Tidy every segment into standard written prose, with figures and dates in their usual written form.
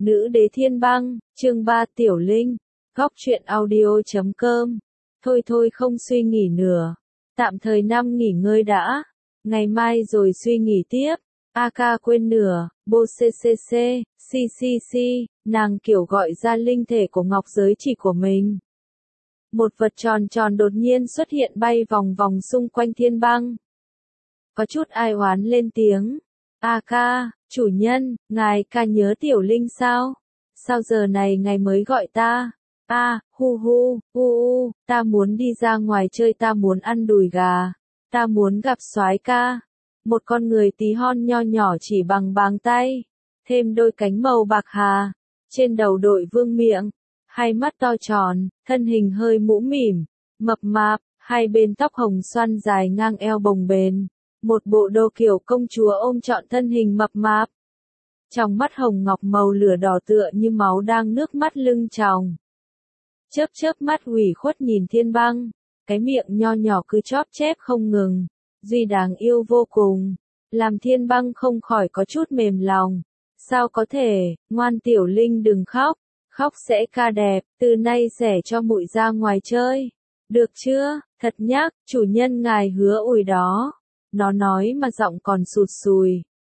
Nữ đế thiên băng, chương 3 Tiểu Linh, góc truyện audio.com. Thôi thôi không suy nghĩ nữa. Tạm thời năm nghỉ ngơi đã. Ngày mai rồi suy nghĩ tiếp. AK quên nửa, bô CCC, CCC, nàng kiểu gọi ra linh thể của ngọc giới chỉ của mình. Một vật tròn tròn đột nhiên xuất hiện bay vòng vòng xung quanh thiên băng. Có chút ai oán lên tiếng. AK, chủ nhân, ngài ca nhớ Tiểu Linh sao? Sao giờ này ngài mới gọi ta? Hu hu, ta muốn đi ra ngoài chơi, ta muốn ăn đùi gà. Ta muốn gặp soái ca. Một con người tí hon nho nhỏ chỉ bằng bàng tay. Thêm đôi cánh màu bạc hà. Trên đầu đội vương miệng. Hai mắt to tròn, thân hình hơi mũ mỉm. Mập mạp, hai bên tóc hồng xoăn dài ngang eo bồng bềnh. Một bộ đồ kiểu công chúa ôm trọn thân hình mập mạp. Trong mắt hồng ngọc màu lửa đỏ tựa như máu đang nước mắt lưng tròng. Chớp chớp mắt ủy khuất nhìn thiên băng. Cái miệng nho nhỏ cứ chóp chép không ngừng. Duy đáng yêu vô cùng. Làm thiên băng không khỏi có chút mềm lòng. Sao có thể, ngoan Tiểu Linh đừng khóc. Khóc sẽ ca đẹp, từ nay sẽ cho muội ra ngoài chơi. Được chưa, thật nhắc, chủ nhân ngài hứa ủi đó. Nó nói mà giọng còn sụt sùi.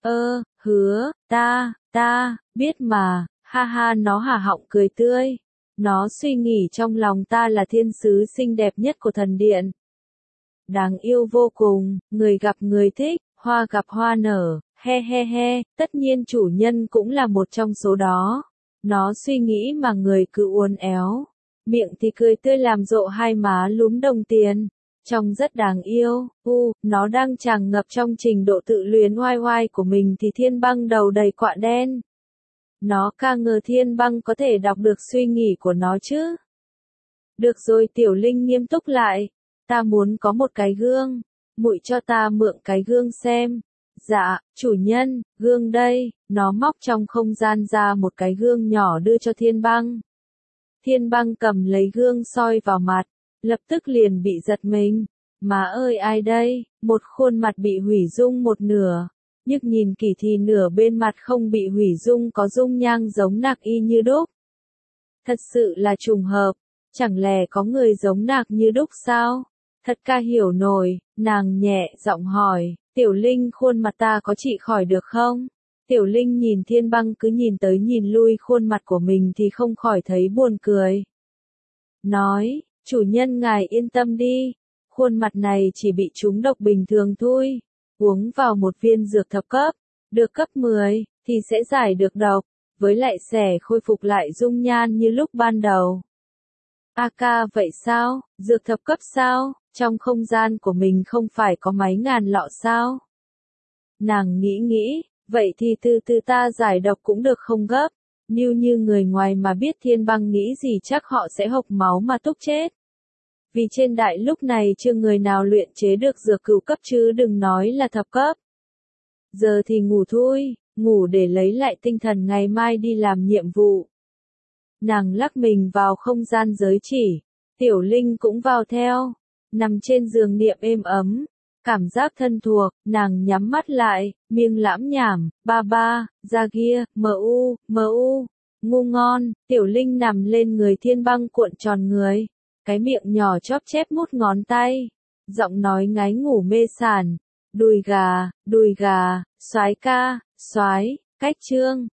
Hứa, ta, biết mà, ha ha, nó hả họng cười tươi. Nó suy nghĩ trong lòng ta là thiên sứ xinh đẹp nhất của thần điện. Đáng yêu vô cùng, người gặp người thích, hoa gặp hoa nở, he, tất nhiên chủ nhân cũng là một trong số đó. Nó suy nghĩ mà người cứ uốn éo. Miệng thì cười tươi làm rộ hai má lúm đồng tiền. Trông rất đáng yêu, nó đang tràn ngập trong trình độ tự luyến oai oai của mình thì thiên băng đầu đầy quạ đen. Nó ca ngờ thiên băng có thể đọc được suy nghĩ của nó chứ. Được rồi, Tiểu Linh nghiêm túc lại. Ta muốn có một cái gương. Muội cho ta mượn cái gương xem. Dạ, chủ nhân, gương đây. Nó móc trong không gian ra một cái gương nhỏ đưa cho thiên băng. Thiên băng cầm lấy gương soi vào mặt. Lập tức liền bị giật mình. Má ơi, ai đây? Một khuôn mặt bị hủy dung một nửa. Nhưng nhìn kỹ thì nửa bên mặt không bị hủy dung có dung nhang giống nạc y như đúc. Thật sự là trùng hợp. Chẳng lẽ có người giống nạc như đúc sao? Thật ca hiểu nổi. Nàng nhẹ giọng hỏi. Tiểu Linh, khuôn mặt ta có trị khỏi được không? Tiểu Linh nhìn thiên băng cứ nhìn tới nhìn lui khuôn mặt của mình thì không khỏi thấy buồn cười. Nói. Chủ nhân ngài yên tâm đi, khuôn mặt này chỉ bị trúng độc bình thường thôi, uống vào một viên dược thập cấp, được cấp 10, thì sẽ giải được độc, với lại sẽ khôi phục lại dung nhan như lúc ban đầu. AK vậy sao, dược thập cấp sao, trong không gian của mình không phải có mấy ngàn lọ sao? Nàng nghĩ, vậy thì từ từ ta giải độc cũng được không gấp. Như người ngoài mà biết thiên băng nghĩ gì chắc họ sẽ hộc máu mà túc chết. Vì trên đại lúc này chưa người nào luyện chế được dược cửu cấp chứ đừng nói là thập cấp. Giờ thì ngủ thôi, ngủ để lấy lại tinh thần ngày mai đi làm nhiệm vụ. Nàng lắc mình vào không gian giới chỉ. Tiểu Linh cũng vào theo. Nằm trên giường niệm êm ấm. Cảm giác thân thuộc, nàng nhắm mắt lại, miệng lãm nhảm, ba, ra kia, mu, ngu ngon, Tiểu Linh nằm lên người thiên băng cuộn tròn người, cái miệng nhỏ chóp chép mút ngón tay, giọng nói ngái ngủ mê sảng, đùi gà, soái ca, soái, cách chương.